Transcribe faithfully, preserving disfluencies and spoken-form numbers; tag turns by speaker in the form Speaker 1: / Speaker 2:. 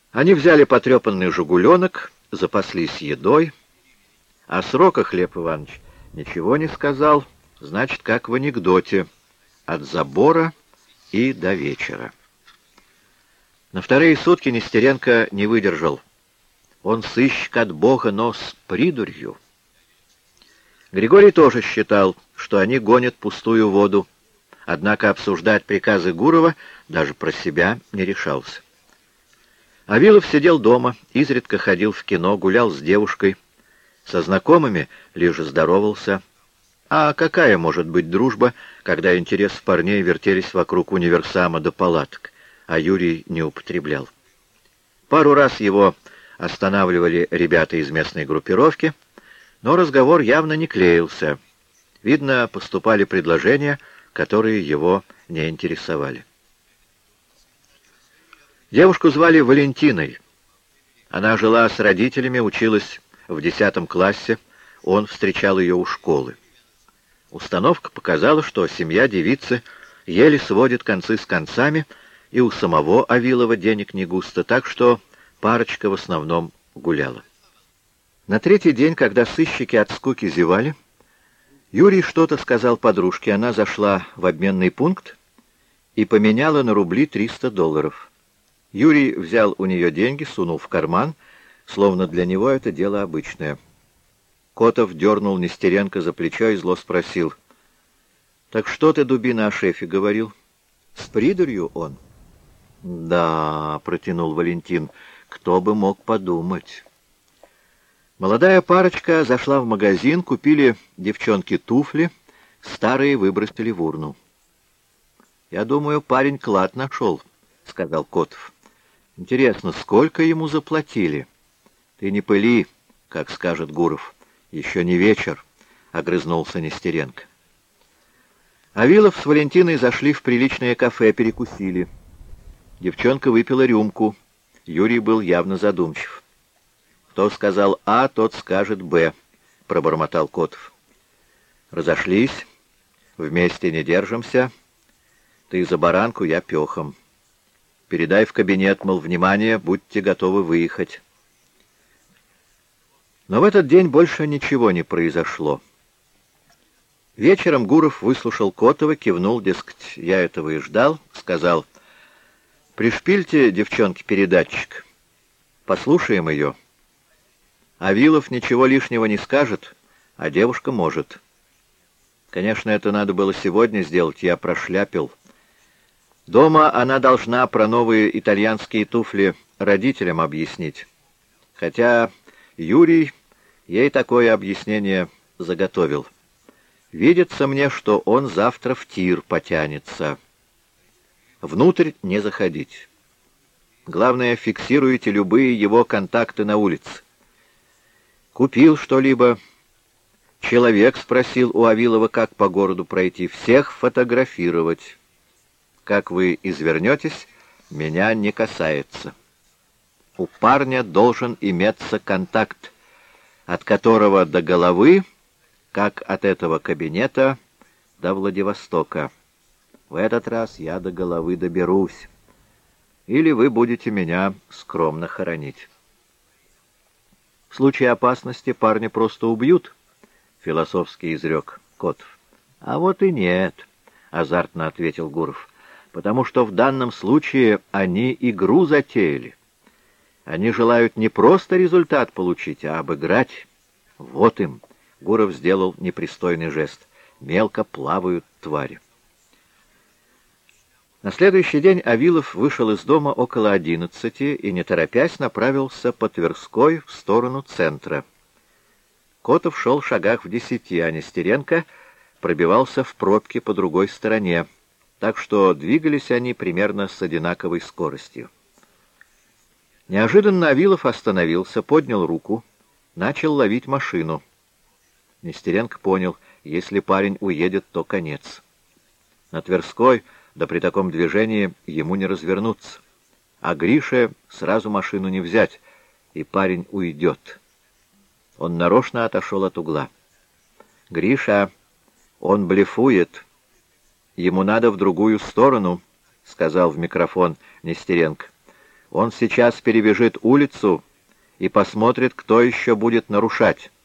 Speaker 1: Они взяли потрепанный «Жигуленок», запаслись едой. О сроках Лев Иванович ничего не сказал, значит, как в анекдоте, от забора и до вечера. На вторые сутки Нестеренко не выдержал. Он сыщик от Бога, но с придурью. Григорий тоже считал, что они гонят пустую воду, однако обсуждать приказы Гурова даже про себя не решался. Авилов сидел дома, изредка ходил в кино, гулял с девушкой, со знакомыми лишь здоровался. А какая может быть дружба, когда интересы парней вертелись вокруг универсама до палаток, а Юрий не употреблял? Пару раз его останавливали ребята из местной группировки, но разговор явно не клеился. Видно, поступали предложения, которые его не интересовали. Девушку звали Валентиной. Она жила с родителями, училась в десятом классе, он встречал ее у школы. Установка показала, что семья девицы еле сводит концы с концами, и у самого Авилова денег не густо, так что парочка в основном гуляла. На третий день, когда сыщики от скуки зевали, Юрий что-то сказал подружке, она зашла в обменный пункт и поменяла на рубли триста долларов. Юрий взял у нее деньги, сунул в карман, словно для него это дело обычное. Котов дернул Нестеренко за плечо и зло спросил: «Так что ты, дубина, о шефе говорил? С придурью он?» «Да», — протянул Валентин, — «кто бы мог подумать». Молодая парочка зашла в магазин, купили девчонке туфли, старые выбросили в урну. «Я думаю, парень клад нашел», — сказал Котов. «Интересно, сколько ему заплатили?» «Ты не пыли, как скажет Гуров. Еще не вечер», — огрызнулся Нестеренко. Авилов с Валентиной зашли в приличное кафе, перекусили. Девчонка выпила рюмку. Юрий был явно задумчив. «Кто сказал А, тот скажет Б», — пробормотал Котов. «Разошлись, вместе не держимся. Ты за баранку, я пехом. Передай в кабинет, мол, внимание, будьте готовы выехать». Но в этот день больше ничего не произошло. Вечером Гуров выслушал Котова, кивнул, дескать, я этого и ждал, сказал: «Пришпильте, девчонки, передатчик. Послушаем ее». Авилов ничего лишнего не скажет, а девушка может. Конечно, это надо было сегодня сделать, я прошляпил. Дома она должна про новые итальянские туфли родителям объяснить. Хотя Юрий ей такое объяснение заготовил. Видится мне, что он завтра в тир потянется. Внутрь не заходить. Главное, фиксируйте любые его контакты на улице. Купил что-либо. Человек спросил у Авилова, как по городу пройти. Всех фотографировать. Как вы извернетесь, меня не касается. У парня должен иметься контакт, от которого до головы, как от этого кабинета до Владивостока. В этот раз я до головы доберусь. Или вы будете меня скромно хоронить. В случае опасности парня просто убьют, — философски изрек Котов. — А вот и нет, — азартно ответил Гуров, — потому что в данном случае они игру затеяли. Они желают не просто результат получить, а обыграть. Вот им, — Гуров сделал непристойный жест, — мелко плавают твари. На следующий день Авилов вышел из дома около одиннадцати и, не торопясь, направился по Тверской в сторону центра. Котов шел в шагах в десяти, а Нестеренко пробивался в пробке по другой стороне, так что двигались они примерно с одинаковой скоростью. Неожиданно Авилов остановился, поднял руку, начал ловить машину. Нестеренко понял, если парень уедет, то конец. На Тверской, да при таком движении, ему не развернуться. А Грише сразу машину не взять, и парень уйдет. Он нарочно отошел от угла. «Гриша, он блефует. Ему надо в другую сторону», — сказал в микрофон Нестеренко. Он сейчас перебежит улицу и посмотрит, кто еще будет нарушать.